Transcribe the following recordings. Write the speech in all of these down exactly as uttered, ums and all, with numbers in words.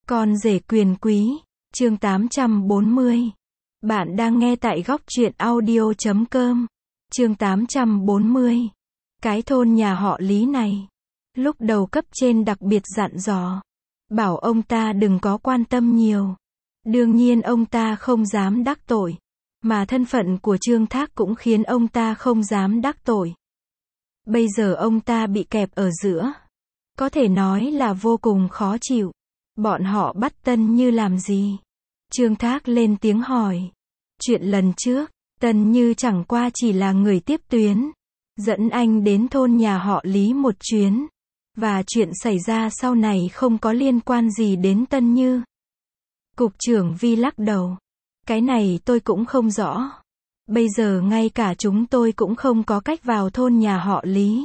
Con rể quyền quý, chương tám trăm bốn mươi. Bạn đang nghe tại góc truyện audio chấm com. Chương tám trăm bốn mươi. Cái thôn nhà họ Lý này. Lúc đầu cấp trên đặc biệt dặn dò, bảo ông ta đừng có quan tâm nhiều. Đương nhiên ông ta không dám đắc tội, mà thân phận của Trương Thác cũng khiến ông ta không dám đắc tội. Bây giờ ông ta bị kẹp ở giữa, có thể nói là vô cùng khó chịu. Bọn họ bắt Tân Như làm gì? Trương Thác lên tiếng hỏi. Chuyện lần trước, Tân Như chẳng qua chỉ là người tiếp tuyến, dẫn anh đến thôn nhà họ Lý một chuyến, và chuyện xảy ra sau này không có liên quan gì đến Tân Như. Cục trưởng Vi lắc đầu. Cái này tôi cũng không rõ. Bây giờ ngay cả chúng tôi cũng không có cách vào thôn nhà họ Lý.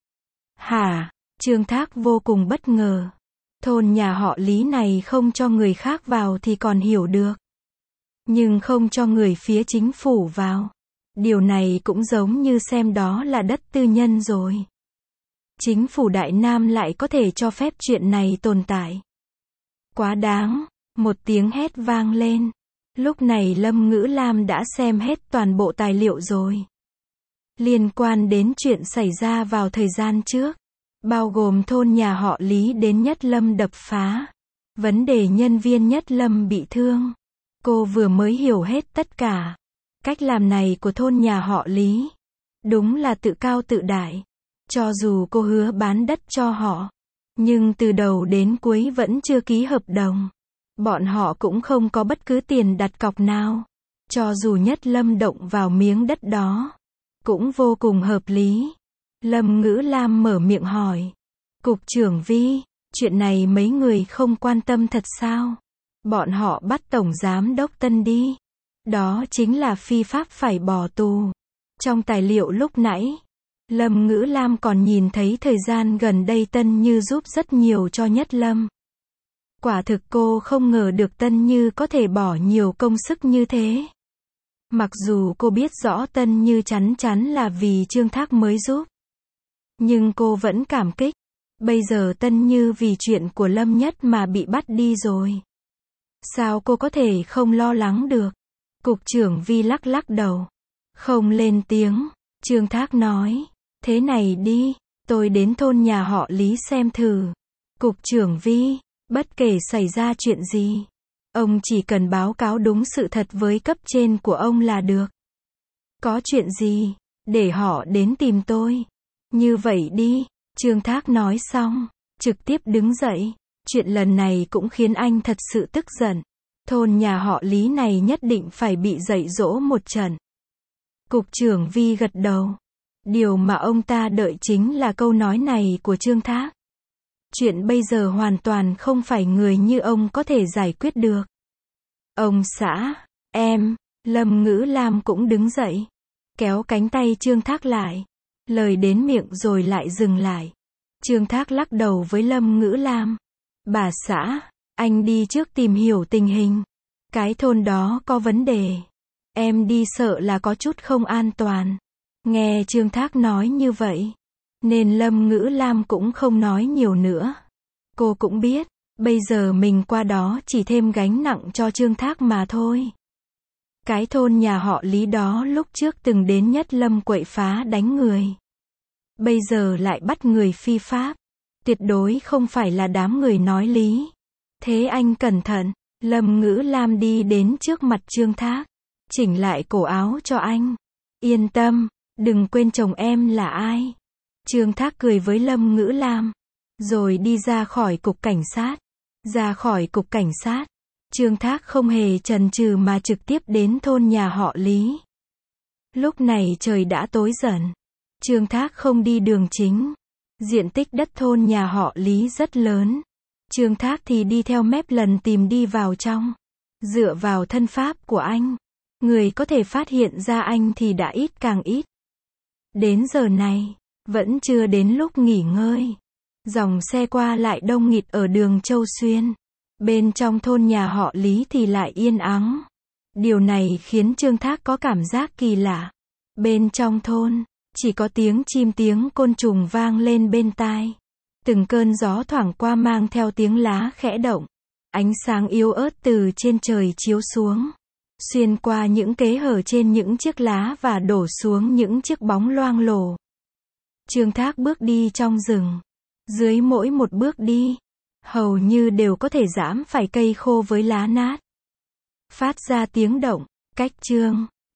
Hả? Trương Thác vô cùng bất ngờ. Thôn nhà họ Lý này không cho người khác vào thì còn hiểu được, nhưng không cho người phía chính phủ vào, điều này cũng giống như xem đó là đất tư nhân rồi. Chính phủ Đại Nam lại có thể cho phép chuyện này tồn tại. Quá đáng. Một tiếng hét vang lên. Lúc này Lâm Ngữ Lam đã xem hết toàn bộ tài liệu rồi, liên quan đến chuyện xảy ra vào thời gian trước, bao gồm thôn nhà họ Lý đến Nhất Lâm đập phá, vấn đề nhân viên Nhất Lâm bị thương. Cô vừa mới hiểu hết tất cả. Cách làm này của thôn nhà họ Lý đúng là tự cao tự đại. Cho dù cô hứa bán đất cho họ, nhưng từ đầu đến cuối vẫn chưa ký hợp đồng. Bọn họ cũng không có bất cứ tiền đặt cọc nào. Cho dù Nhất Lâm động vào miếng đất đó, cũng vô cùng hợp lý. Lâm Ngữ Lam mở miệng hỏi. Cục trưởng Vi, chuyện này mấy người không quan tâm thật sao? Bọn họ bắt Tổng Giám đốc Tân đi. Đó chính là phi pháp phải bỏ tù. Trong tài liệu lúc nãy, Lâm Ngữ Lam còn nhìn thấy thời gian gần đây Tân Như giúp rất nhiều cho Nhất Lâm. Quả thực cô không ngờ được Tân Như có thể bỏ nhiều công sức như thế. Mặc dù cô biết rõ Tân Như chắn chắn là vì Trương Thác mới giúp, nhưng cô vẫn cảm kích. Bây giờ Tân Như vì chuyện của Lâm Nhất mà bị bắt đi rồi, sao cô có thể không lo lắng được? Cục trưởng Vi lắc lắc đầu, không lên tiếng. Trương Thác nói, thế này đi, tôi đến thôn nhà họ Lý xem thử. Cục trưởng Vi, bất kể xảy ra chuyện gì, ông chỉ cần báo cáo đúng sự thật với cấp trên của ông là được. Có chuyện gì, để họ đến tìm tôi. Như vậy đi. Trương Thác nói xong, trực tiếp đứng dậy. Chuyện lần này cũng khiến anh thật sự tức giận. Thôn nhà họ Lý này nhất định phải bị dạy dỗ một trận. Cục trưởng Vi gật đầu. Điều mà ông ta đợi chính là câu nói này của Trương Thác. Chuyện bây giờ hoàn toàn không phải người như ông có thể giải quyết được. Ông xã, em, Lâm Ngữ Lam cũng đứng dậy, kéo cánh tay Trương Thác lại. Lời đến miệng rồi lại dừng lại. Trương Thác lắc đầu với Lâm Ngữ Lam. Bà xã, anh đi trước tìm hiểu tình hình. Cái thôn đó có vấn đề. Em đi sợ là có chút không an toàn. Nghe Trương Thác nói như vậy, nên Lâm Ngữ Lam cũng không nói nhiều nữa. Cô cũng biết, bây giờ mình qua đó chỉ thêm gánh nặng cho Trương Thác mà thôi. Cái thôn nhà họ Lý đó lúc trước từng đến Nhất Lâm quậy phá đánh người, bây giờ lại bắt người phi pháp. Tuyệt đối không phải là đám người nói lý. Thế anh cẩn thận. Lâm Ngữ Lam đi đến trước mặt Trương Thác, chỉnh lại cổ áo cho anh. Yên tâm, đừng quên chồng em là ai. Trương Thác cười với Lâm Ngữ Lam, rồi đi ra khỏi cục cảnh sát. Ra khỏi cục cảnh sát, Trương Thác không hề chần chừ mà trực tiếp đến thôn nhà họ Lý. Lúc này trời đã tối dần. Trương Thác không đi đường chính. Diện tích đất thôn nhà họ Lý rất lớn. Trương Thác thì đi theo mép lần tìm đi vào trong. Dựa vào thân pháp của anh, người có thể phát hiện ra anh thì đã ít càng ít. Đến giờ này, vẫn chưa đến lúc nghỉ ngơi. Dòng xe qua lại đông nghịt ở đường Châu Xuyên. Bên trong thôn nhà họ Lý thì lại yên ắng. Điều này khiến Trương Thác có cảm giác kỳ lạ. Bên trong thôn, chỉ có tiếng chim tiếng côn trùng vang lên bên tai. Từng cơn gió thoảng qua mang theo tiếng lá khẽ động. Ánh sáng yếu ớt từ trên trời chiếu xuống, xuyên qua những kẽ hở trên những chiếc lá và đổ xuống những chiếc bóng loang lổ. Trương Thác bước đi trong rừng. Dưới mỗi một bước đi, hầu như đều có thể giẫm phải cây khô với lá nát, phát ra tiếng động. Cách Trương